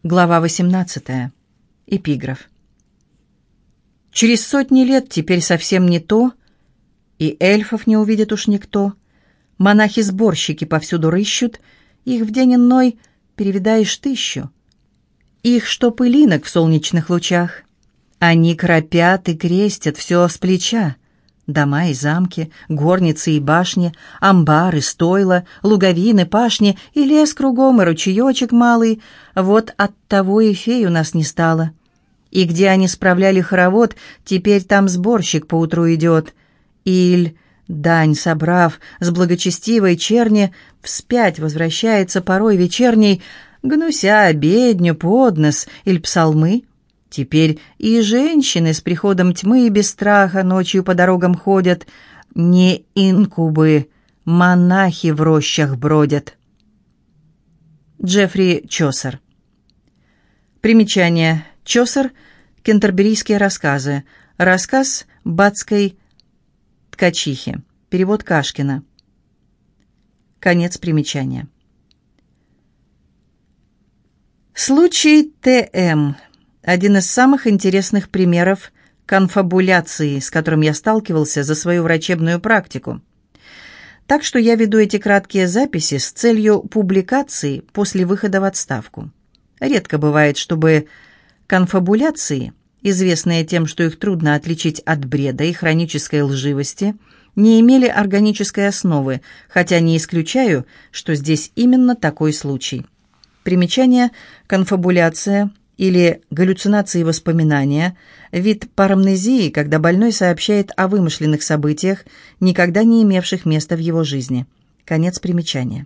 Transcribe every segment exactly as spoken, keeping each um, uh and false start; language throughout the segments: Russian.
Глава восемнадцатая. Эпиграф. Через сотни лет теперь совсем не то, и эльфов не увидит уж никто. Монахи-сборщики повсюду рыщут, их в день иной перевидаешь тысячу. Их, что пылинок в солнечных лучах, они кропят и крестят все с плеча. Дома и замки, горницы и башни, амбары, стойла, луговины, пашни, и лес кругом, и ручеечек малый. Вот оттого и фей у нас не стало. И где они справляли хоровод, теперь там сборщик поутру идет. Иль, дань собрав, с благочестивой черни, вспять возвращается порой вечерней, гнуся обедню, поднос иль псалмы. Теперь и женщины с приходом тьмы без страха ночью по дорогам ходят. Не инкубы, монахи в рощах бродят. Джеффри Чосер. Примечание. Чосер. Кентерберийские рассказы. Рассказ бацкой ткачихи. Перевод Кашкина. Конец примечания. Случай Т М один из самых интересных примеров конфабуляции, с которым я сталкивался за свою врачебную практику. Так что я веду эти краткие записи с целью публикации после выхода в отставку. Редко бывает, чтобы конфабуляции, известные тем, что их трудно отличить от бреда и хронической лживости, не имели органической основы, хотя не исключаю, что здесь именно такой случай. Примечание: конфабуляция или галлюцинации воспоминания – вид парамнезии, когда больной сообщает о вымышленных событиях, никогда не имевших места в его жизни. Конец примечания.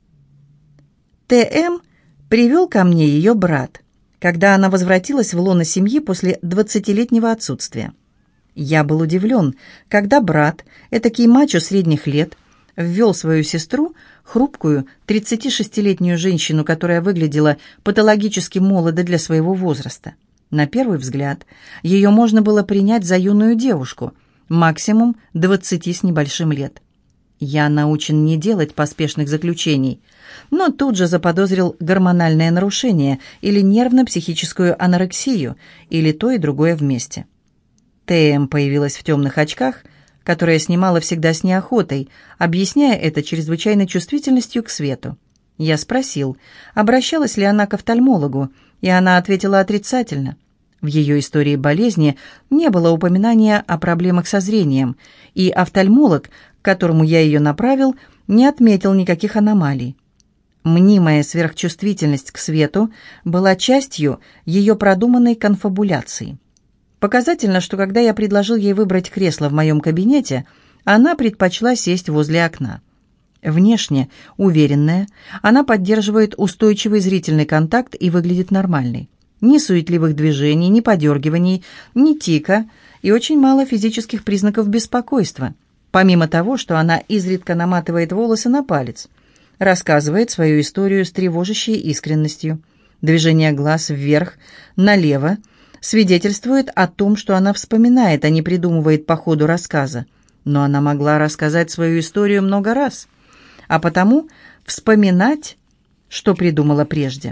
Т М привел ко мне ее брат, когда она возвратилась в лоно семьи после двадцатилетнего отсутствия. Я был удивлен, когда брат, этакий мачо средних лет, ввел свою сестру, хрупкую, тридцатишестилетнюю женщину, которая выглядела патологически молодо для своего возраста. На первый взгляд, ее можно было принять за юную девушку, максимум двадцати с небольшим лет. Я научен не делать поспешных заключений, но тут же заподозрил гормональное нарушение или нервно-психическую анорексию, или то и другое вместе. Т М появилась в темных очках, которая снимала всегда с неохотой, объясняя это чрезвычайной чувствительностью к свету. Я спросил, обращалась ли она к офтальмологу, и она ответила отрицательно. В ее истории болезни не было упоминания о проблемах со зрением, и офтальмолог, к которому я ее направил, не отметил никаких аномалий. Мнимая сверхчувствительность к свету была частью ее продуманной конфабуляции. Показательно, что когда я предложил ей выбрать кресло в моем кабинете, она предпочла сесть возле окна. Внешне, уверенная, она поддерживает устойчивый зрительный контакт и выглядит нормальной. Ни суетливых движений, ни подергиваний, ни тика и очень мало физических признаков беспокойства, помимо того, что она изредка наматывает волосы на палец, рассказывает свою историю с тревожащей искренностью. Движение глаз вверх, налево свидетельствует о том, что она вспоминает, а не придумывает по ходу рассказа. Но она могла рассказать свою историю много раз, а потому вспоминать, что придумала прежде.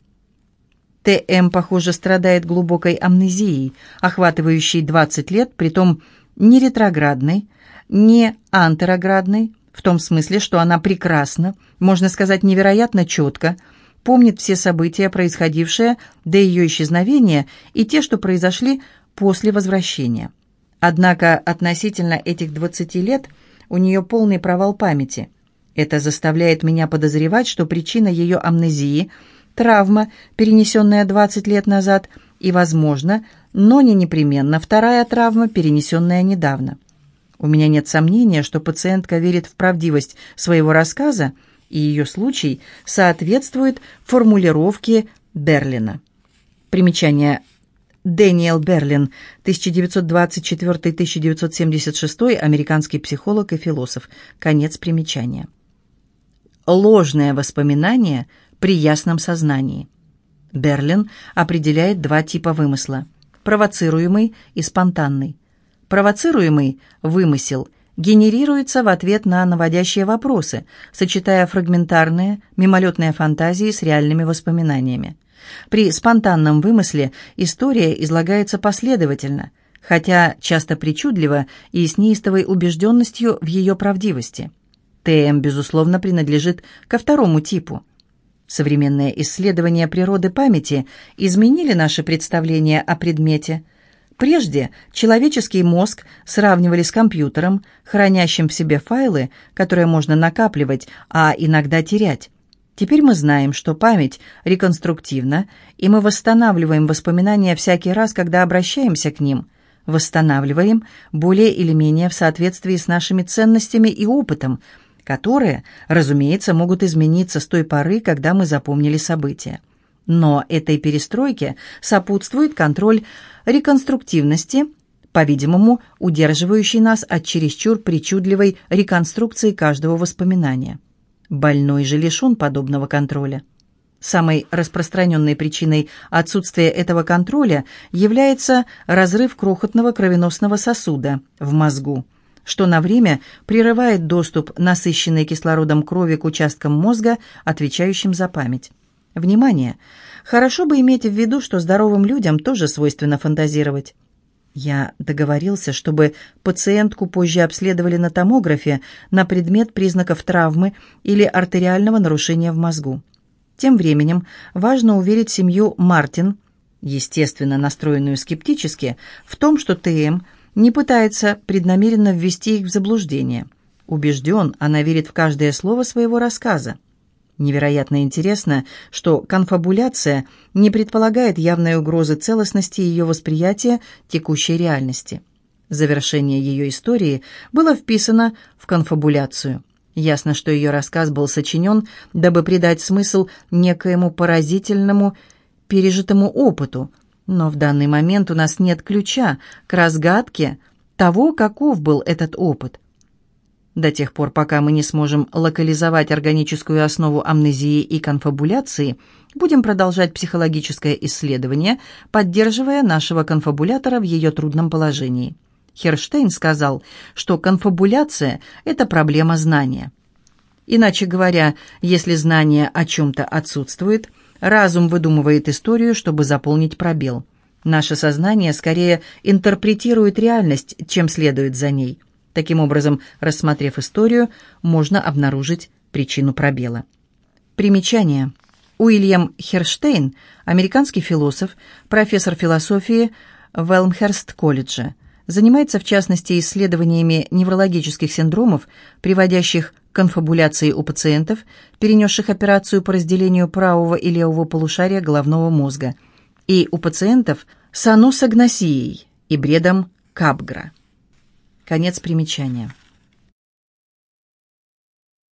Т М, похоже, страдает глубокой амнезией, охватывающей двадцать лет, притом не ретроградной, не антероградной, в том смысле, что она прекрасно, можно сказать, невероятно четко помнит все события, происходившие до ее исчезновения, и те, что произошли после возвращения. Однако относительно этих двадцати лет у нее полный провал памяти. Это заставляет меня подозревать, что причина ее амнезии – травма, перенесенная двадцать лет назад, и, возможно, но не непременно, вторая травма, перенесенная недавно. У меня нет сомнения, что пациентка верит в правдивость своего рассказа, и ее случай соответствует формулировке Берлина. Примечание. Дэниел Берлин, тысяча девятьсот двадцать четвёртый — тысяча девятьсот семьдесят шестой, американский психолог и философ. Конец примечания. Ложное воспоминание при ясном сознании. Берлин определяет два типа вымысла – провоцируемый и спонтанный. Провоцируемый вымысел генерируется в ответ на наводящие вопросы, сочетая фрагментарные, мимолетные фантазии с реальными воспоминаниями. При спонтанном вымысле история излагается последовательно, хотя часто причудливо и с неистовой убежденностью в ее правдивости. ТМ, безусловно, принадлежит ко второму типу. Современные исследования природы памяти изменили наше представление о предмете. Прежде человеческий мозг сравнивали с компьютером, хранящим в себе файлы, которые можно накапливать, а иногда терять. Теперь мы знаем, что память реконструктивна, и мы восстанавливаем воспоминания всякий раз, когда обращаемся к ним. Восстанавливаем более или менее в соответствии с нашими ценностями и опытом, которые, разумеется, могут измениться с той поры, когда мы запомнили события. Но этой перестройке сопутствует контроль реконструктивности, по-видимому, удерживающий нас от чересчур причудливой реконструкции каждого воспоминания. Больной же лишен подобного контроля. Самой распространенной причиной отсутствия этого контроля является разрыв крохотного кровеносного сосуда в мозгу, что на время прерывает доступ насыщенной кислородом крови к участкам мозга, отвечающим за память. Внимание! Хорошо бы иметь в виду, что здоровым людям тоже свойственно фантазировать. Я договорился, чтобы пациентку позже обследовали на томографе на предмет признаков травмы или артериального нарушения в мозгу. Тем временем важно уверить семью Мартин, естественно настроенную скептически, в том, что ТМ не пытается преднамеренно ввести их в заблуждение. Убежден, она верит в каждое слово своего рассказа. Невероятно интересно, что конфабуляция не предполагает явной угрозы целостности ее восприятия текущей реальности. Завершение ее истории было вписано в конфабуляцию. Ясно, что ее рассказ был сочинен, дабы придать смысл некоему поразительному пережитому опыту, но в данный момент у нас нет ключа к разгадке того, каков был этот опыт. До тех пор, пока мы не сможем локализовать органическую основу амнезии и конфабуляции, будем продолжать психологическое исследование, поддерживая нашего конфабулятора в ее трудном положении. Херштейн сказал, что конфабуляция – это проблема знания. Иначе говоря, если знание о чем-то отсутствует, разум выдумывает историю, чтобы заполнить пробел. Наше сознание скорее интерпретирует реальность, чем следует за ней. Таким образом, рассмотрев историю, можно обнаружить причину пробела. Примечание. Уильям Херштейн, американский философ, профессор философии в Элмхерст-колледже, занимается в частности исследованиями неврологических синдромов, приводящих к конфабуляции у пациентов, перенесших операцию по разделению правого и левого полушария головного мозга, и у пациентов с анусагносией и бредом Капгра. Конец примечания.